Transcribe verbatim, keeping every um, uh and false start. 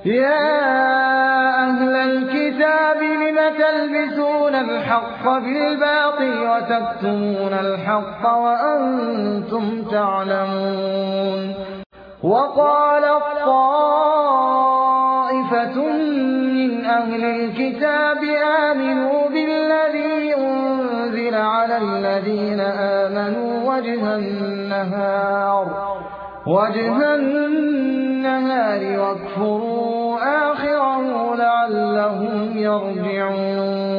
يا أهل الكتاب لم تلبسون الحق بالباطل وتكتمون الحق وأنتم تعلمون وقالت طائفة من أهل الكتاب آمنوا بالذي أنزل على الذين آمنوا وجه النهار وجه النهار واكفروا آخره لعلهم يرجعون